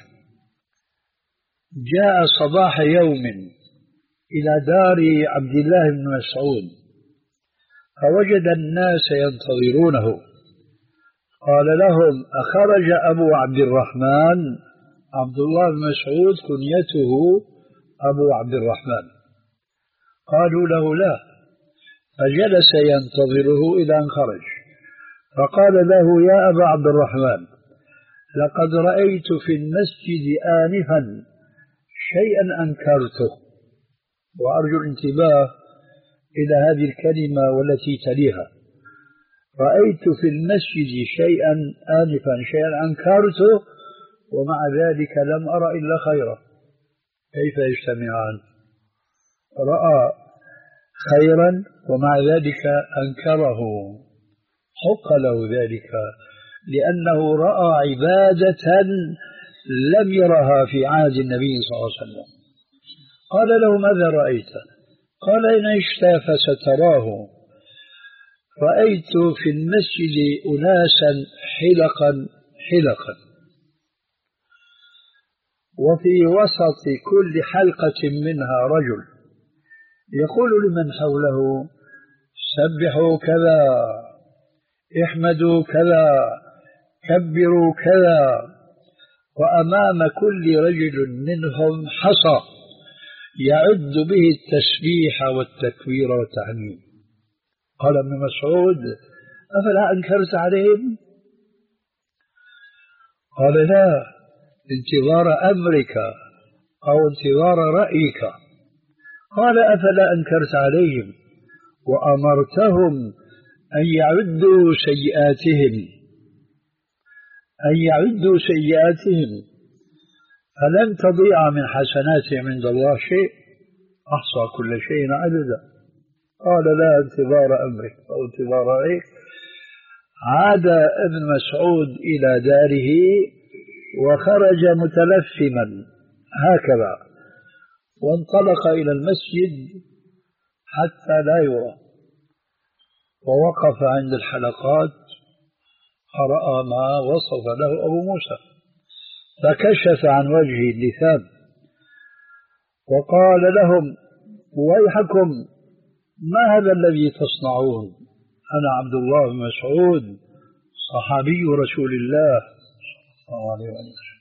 جاء صباح يوم إلى دار عبد الله بن مسعود فوجد الناس ينتظرونه، قال لهم: أخرج أبو عبد الرحمن؟ عبد الله بن مسعود كنيته أبو عبد الرحمن. قالوا له: لا. فجلس ينتظره إلى أن خرج، فقال له: يا أبا عبد الرحمن، لقد رأيت في المسجد آنفا شيئا أنكرته. وأرجو الانتباه إلى هذه الكلمة والتي تليها: رأيت في المسجد شيئا آنفا شيئا أنكرته ومع ذلك لم أرى إلا خيرا. كيف يجتمعان؟ رأى خيرا ومع ذلك أنكره. حق له ذلك لأنه رأى عبادة لم يرها في عهد النبي صلى الله عليه وسلم. قال له: ماذا رأيت؟ قال: إن عشت فستراه. رأيت في المسجد أناسا حلقا حلقا، وفي وسط كل حلقة منها رجل يقول لمن حوله: سبحوا كذا، احمدوا كذا، كبروا كذا. وأمام كل رجل منهم حصى يعد به التسبيح والتكبير والتحميد. قال ابن مسعود: أفلا أنكرت عليهم؟ قال: لا، انتظار أمرك أو انتظار رأيك. قال: أفلا أنكرت عليهم وأمرتهم أن يعدوا سيئاتهم أن يعدوا سيئاتهم فلن تضيع من حسناتهم عند الله شيء، أحصى كل شيء عددا. قال: لا، انتظار أمرك أو انتظار رأيك. عاد ابن مسعود إلى داره وخرج متلثما هكذا، وانطلق إلى المسجد حتى لا يرى، ووقف عند الحلقات فرأى ما وصف له أبو موسى، فكشف عن وجهه اللثام وقال لهم: ويحكم، ما هذا الذي تصنعون؟ أنا عبد الله بن مسعود صحابي رسول الله صلى الله عليه وسلم.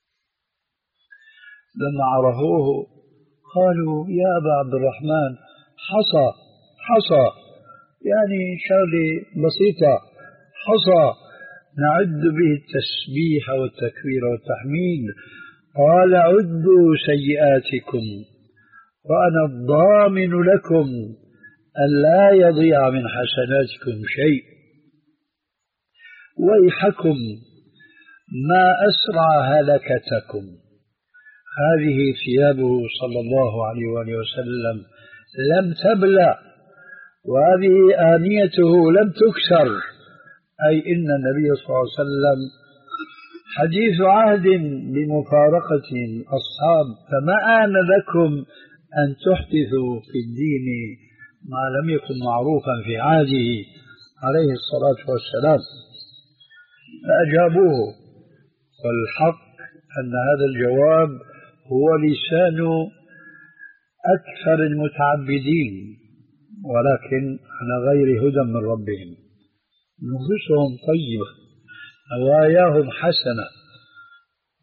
لما عرفوه قالوا: يا أبا عبد الرحمن، حصى حصى، يعني شغلة بسيطة، حصى نعد به التسبيح والتكبير والتحميد. قال: عدوا سيئاتكم وأنا الضامن لكم أن لا يضيع من حسناتكم شيء. ويحكم، ما أسرع هلكتكم. هذه ثيابه صلى الله عليه وآله وسلم لم تبلى، وهذه آنيته لم تكسر، أي إن النبي صلى الله عليه وسلم حديث عهد بمفارقة الأصحاب، فما آن لكم أن تحدثوا في الدين ما لم يكن معروفا في عهده عليه الصلاة والسلام. فأجابوه، والحق أن هذا الجواب هو لسان أكثر المتعبدين، ولكن على غير هدى من ربهم. نفوسهم طيبة، نواياهم حسنة،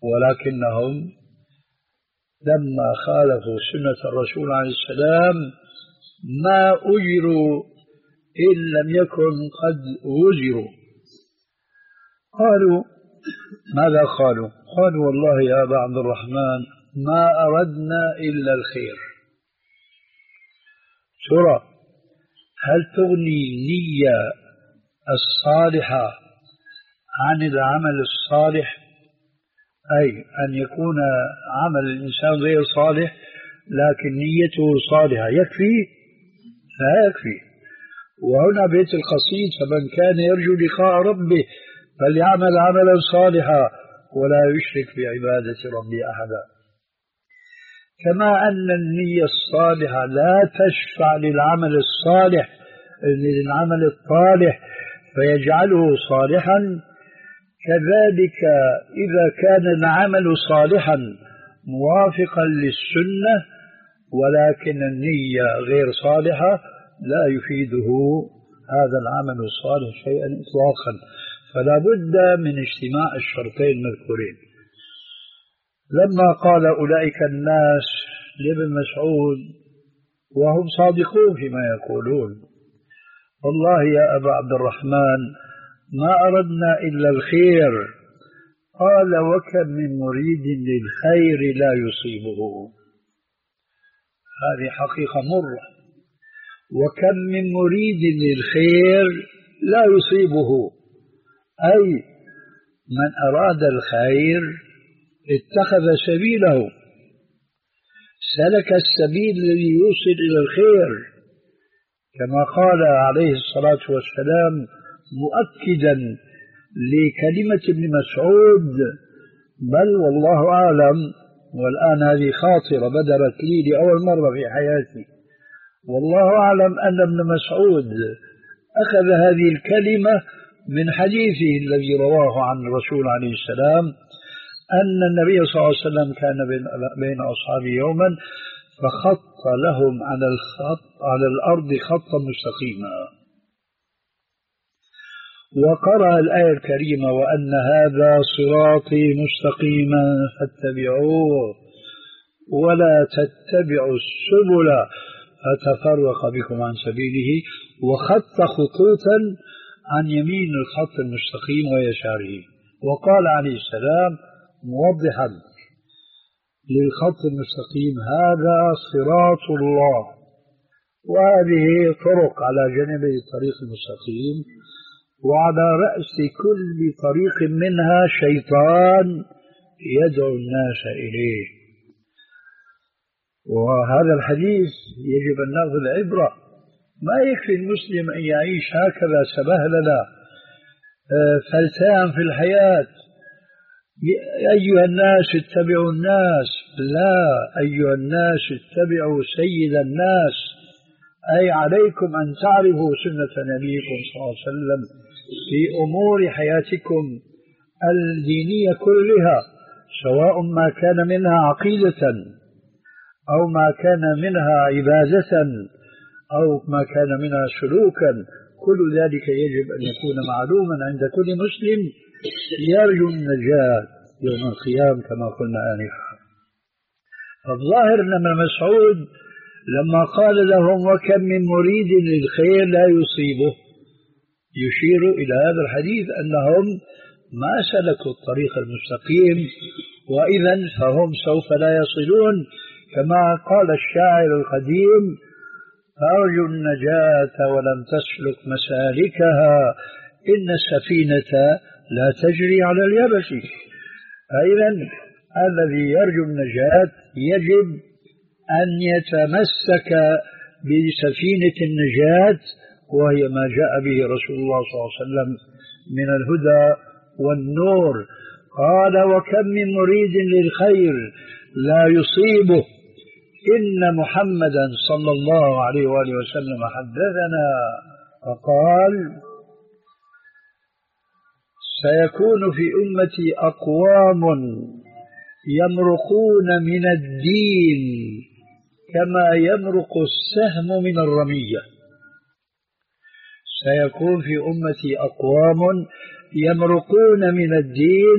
ولكنهم لما خالفوا سنة الرسول عليه السلام ما أجروا إن لم يكن قد وزروا. قالوا ماذا قالوا؟ قالوا والله يا أبا عبد الرحمن ما أردنا إلا الخير. ترى هل تغني النية الصالحة عن العمل الصالح؟ أي أن يكون عمل الإنسان غير صالح لكن نيته صالحة يكفي؟ لا يكفي. وهنا بيت القصيد فمن كان يرجو لقاء ربه فليعمل عملا صالحا ولا يشرك بعبادة ربه أحدا. كما أن النية الصالحة لا تشفع للعمل الصالح للعمل الطالح فيجعله صالحا، كذلك إذا كان العمل صالحا موافقا للسنة ولكن النية غير صالحة لا يفيده هذا العمل الصالح شيئا إطلاقا. فلا بد من اجتماع الشرطين المذكورين. لما قال أولئك الناس لابن مسعود وهم صادقون فيما يقولون والله يا أبا عبد الرحمن ما أردنا إلا الخير، قال وكم من مريد للخير لا يصيبه. هذه حقيقة مرة. وكم من مريد للخير لا يصيبه، أي من أراد الخير اتخذ سبيله، سلك السبيل الذي يوصل إلى الخير، كما قال عليه الصلاة والسلام مؤكدا لكلمة ابن مسعود بل والله أعلم، والآن هذه خاطرة بدرت لي لأول مرة في حياتي، والله أعلم أن ابن مسعود أخذ هذه الكلمة من حديثه الذي رواه عن الرسول عليه السلام أن النبي صلى الله عليه وسلم كان بين أصحابه يوما فخط لهم على الخط على الأرض خطا مستقيما، وقرأ الآية الكريمة وأن هذا صراطي مستقيما فاتبعوه ولا تتبعوا السبل فتفرق بكم عن سبيله، وخط خطوطا عن يمين الخط المستقيم ويساره. وقال عليه السلام موضحا للخط المستقيم هذا صراط الله، وهذه طرق على جانبي الطريق المستقيم، وعلى رأس كل طريق منها شيطان يدعو الناس إليه. وهذا الحديث يجب أن نأخذ عبرة. ما يكفي المسلم أن يعيش هكذا سبهللا فلتان في الحياة، أيها الناس اتبعوا الناس، لا، أيها الناس اتبعوا سيد الناس، أي عليكم أن تعرفوا سنة نبيكم صلى الله عليه وسلم في أمور حياتكم الدينية كلها، سواء ما كان منها عقيدة أو ما كان منها عبادة أو ما كان منها سلوكا، كل ذلك يجب أن يكون معلوما عند كل مسلم يرجو النجاة يوم القيامة كما قلنا آنفا. فالظاهر أن ابن مسعود لما قال لهم وكم من مريد للخير لا يصيبه يشير إلى هذا الحديث أنهم ما سلكوا الطريق المستقيم، وإذا فهم سوف لا يصلون، كما قال الشاعر القديم أرجو النجاة ولم تسلك مسالكها إن السفينة لا تجري على اليبس. فإذا الذي يرجو النجاة يجب أن يتمسك بسفينة النجاة، وهي ما جاء به رسول الله صلى الله عليه وسلم من الهدى والنور. قال وكم من مريد للخير لا يصيبه، إن محمدا صلى الله عليه وآله وسلم حدثنا فقال سيكون في أمتي أقوام يمرقون من الدين كما يمرق السهم من الرمية. سيكون في أمتي أقوام يمرقون من الدين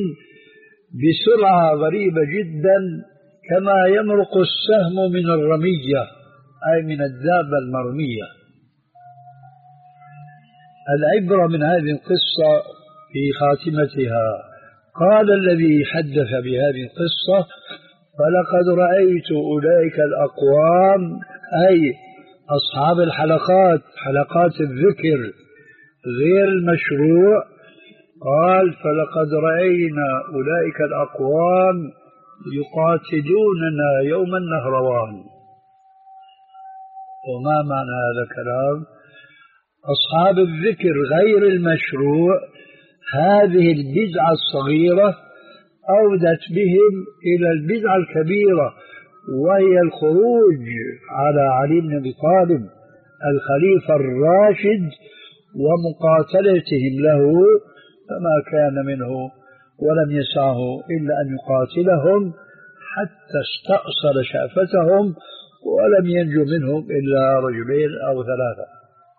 بسرعة غريبة جدا كما يمرق السهم من الرمية. أي من الدابة المرمية. العبرة من هذه القصة في خاتمتها. قال الذي حدث بهذه القصة: فلقد رأيت أولئك الأقوام، أي أصحاب الحلقات، حلقات الذكر غير المشروع. قال: فلقد رأينا أولئك الأقوام يقاتلوننا يوم النهروان. وما معنى هذا الكلام؟ أصحاب الذكر غير المشروع، هذه البدعة الصغيرة أودت بهم إلى البدعة الكبيرة، وهي الخروج على علي بن أبي طالب الخليفة الراشد ومقاتلتهم له، فما كان منه ولم يسعه إلا أن يقاتلهم حتى استأصل شأفتهم، ولم ينجو منهم إلا رجلين أو ثلاثة.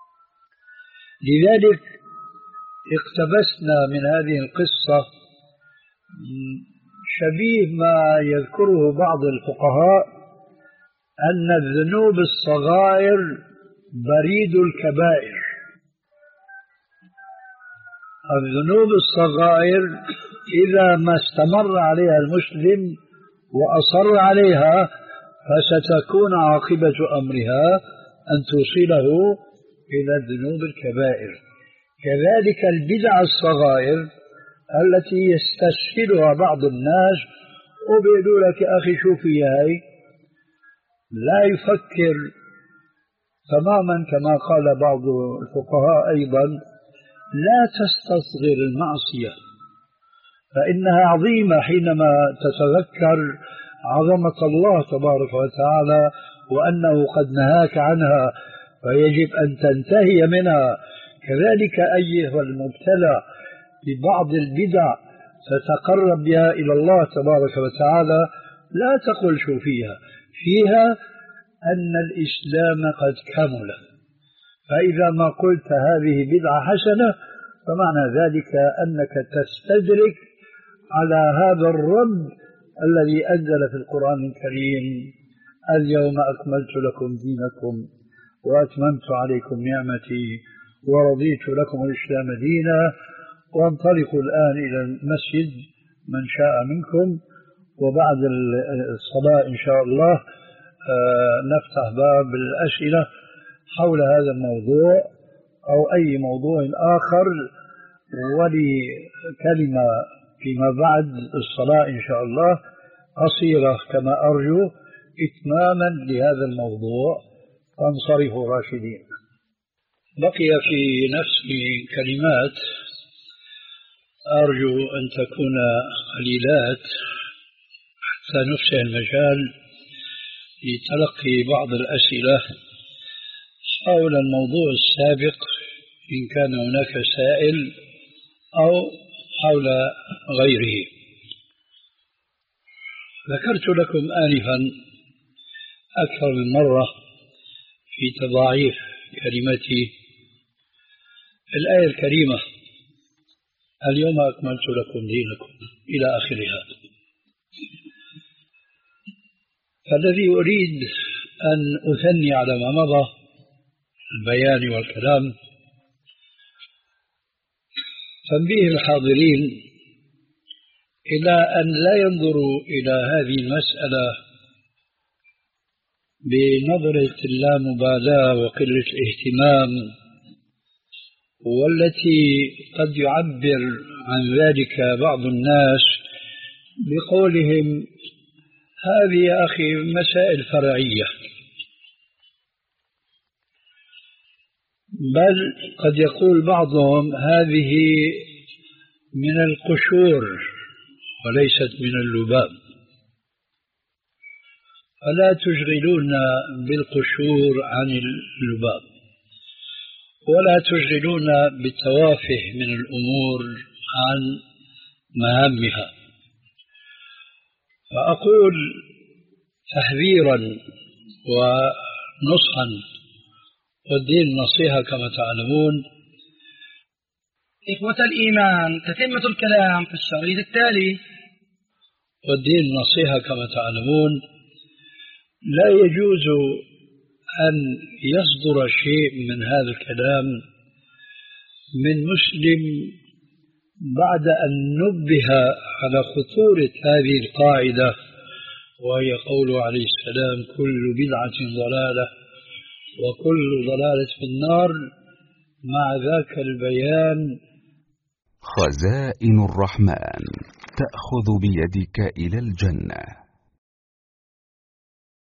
لذلك اقتبسنا من هذه القصة شبيه ما يذكره بعض الفقهاء أن الذنوب الصغائر بريد الكبائر. الذنوب الصغائر إذا ما استمر عليها المسلم وأصر عليها فستكون عاقبة أمرها أن توصله إلى الذنوب الكبائر. كذلك البدع الصغائر التي يستسهلها بعض الناس وبيقولوا لك: أخي شوفي هاي، لا يفكر تماما كما قال بعض الفقهاء أيضا: لا تستصغر المعصية فإنها عظيمة حينما تتذكر عظمة الله تبارك وتعالى وأنه قد نهاك عنها، فيجب أن تنتهي منها. كذلك أيها المبتلى ببعض البدع تتقرب بها إلى الله تبارك وتعالى، لا تقل شو فيها، فيها أن الإسلام قد كمل. فإذا ما قلت هذه بدعة حسنة فمعنى ذلك أنك تستدرك على هذا الرب الذي أنزل في القرآن الكريم: اليوم أكملت لكم دينكم وأتممت عليكم نعمتي ورضيت لكم الإسلام دينا، وانطلقوا الآن إلى المسجد من شاء منكم، وبعد الصلاة إن شاء الله نفتح باب الأسئلة حول هذا الموضوع أو أي موضوع آخر، ولكلمة فيما بعد الصلاة إن شاء الله قصيرة كما أرجو إتماما لهذا الموضوع، فانصرفوا راشدين. بقي في نفسي كلمات أرجو أن تكون قليلات حتى نفسح المجال لتلقي بعض الأسئلة حول الموضوع السابق إن كان هناك سائل أو حول غيره. ذكرت لكم آنفا أكثر من مرة في تضاعيف كلمتي الآية الكريمة: اليوم أكملت لكم دينكم إلى آخرها. فالذي أريد أن أثني على ما مضى البيان والكلام تنبيه الحاضرين إلى أن لا ينظروا إلى هذه المسألة بنظرة اللامبالاة وقلة الاهتمام، والتي قد يعبر عن ذلك بعض الناس بقولهم: هذه يا أخي مسائل فرعية. بل قد يقول بعضهم: هذه من القشور وليست من اللباب. فلا تشغلونا بالقشور عن اللباب، ولا تشغلونا بالتوافه من الأمور عن مهامها. فأقول تحذيرا ونصحا، والدين نصيحة كما تعلمون. إخوة الإيمان، تتمة الكلام في الشريط التالي. والدين نصيحة كما تعلمون، لا يجوز أن يصدر شيء من هذا الكلام من مسلم بعد أن نبه على خطورة هذه القاعدة، وهي قوله عليه السلام: كل بدعة ضلالة وكل ضلالة في النار، مع ذاك البيان: خزائن الرحمن تأخذ بيدك إلى الجنة.